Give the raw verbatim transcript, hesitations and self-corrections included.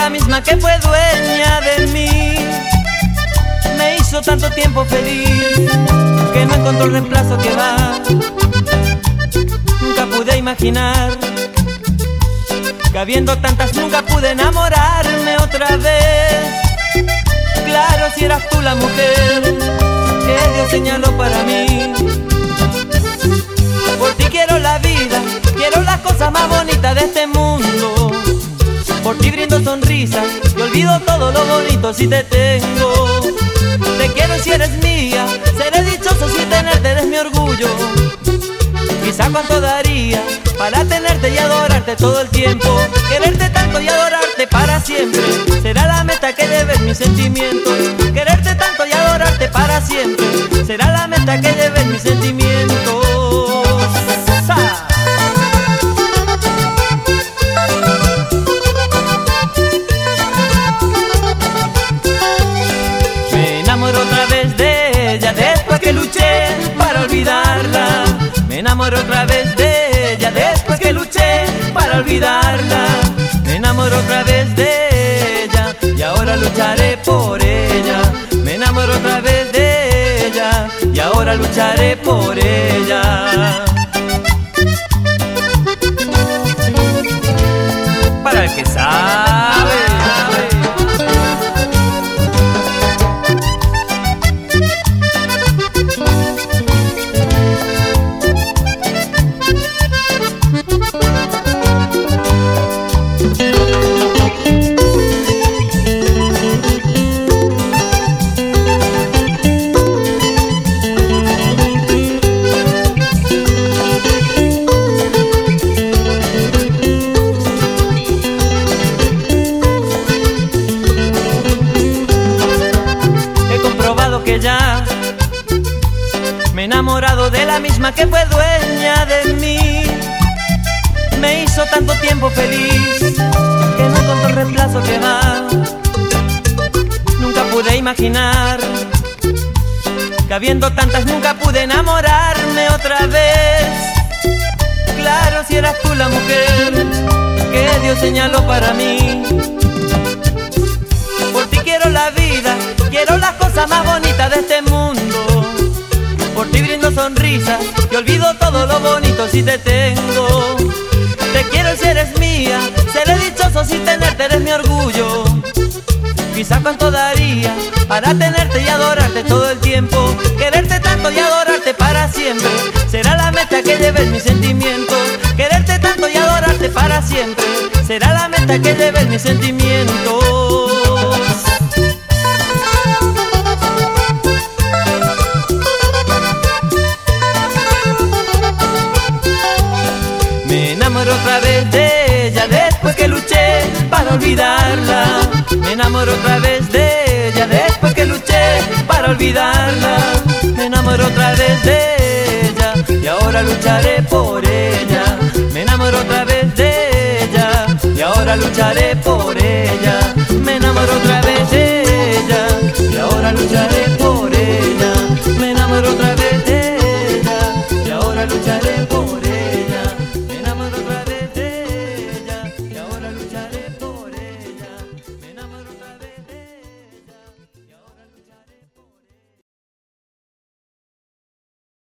la misma que fue dueña de mí. Me hizo tanto tiempo feliz que no encontró el reemplazo que va. Nunca pude imaginar que habiendo tantas nunca pude enamorarme otra vez. Claro, si eras tú la mujer que Dios señaló para mí. Por ti quiero la vida, quiero las cosas más bonitas de este mundo. Por ti brindo sonrisas y olvido todo lo bonito si te tengo. Te quiero si eres mía, seré dichoso si tenerte, eres mi orgullo. Quizá cuánto daría para tenerte y adorarte todo el tiempo. Quererte tanto y adorarte para siempre será la meta que lleves mis sentimientos. Quererte tanto y adorarte para siempre será la meta que lleves mis sentimientos. ¡Sa! Me enamoro otra vez de ella después que luché para olvidarla. Me enamoro otra vez de ella después que luché para olvidarla. Me enamoro otra vez de ella y ahora lucharé por ella. Me enamoro otra vez de ella y ahora lucharé por ella. Para el que sabe. Que ya me he enamorado de la misma que fue dueña de mí. Me hizo tanto tiempo feliz que no encontró el reemplazo que va. Nunca pude imaginar que habiendo tantas nunca pude enamorarme otra vez. Claro, si eras tú la mujer que Dios señaló para mí. Por ti quiero la vida, quiero las cosas más bonitas de este mundo. Por ti brindo sonrisas y olvido todo lo bonito si te tengo. Te quiero si eres mía, seré dichoso si tenerte, eres mi orgullo. Quizá cuánto daría para tenerte y adorarte todo el tiempo. Quererte tanto y adorarte para siempre será la meta que lleves mis sentimientos. Quererte tanto y adorarte para siempre será la meta que lleves mis sentimientos. Me enamoro otra vez de ella después que luché para olvidarla. Me enamoro otra vez de ella después que luché para olvidarla. Me enamoro otra vez de ella y ahora lucharé por ella. Me enamoro otra vez de ella y ahora lucharé por ella.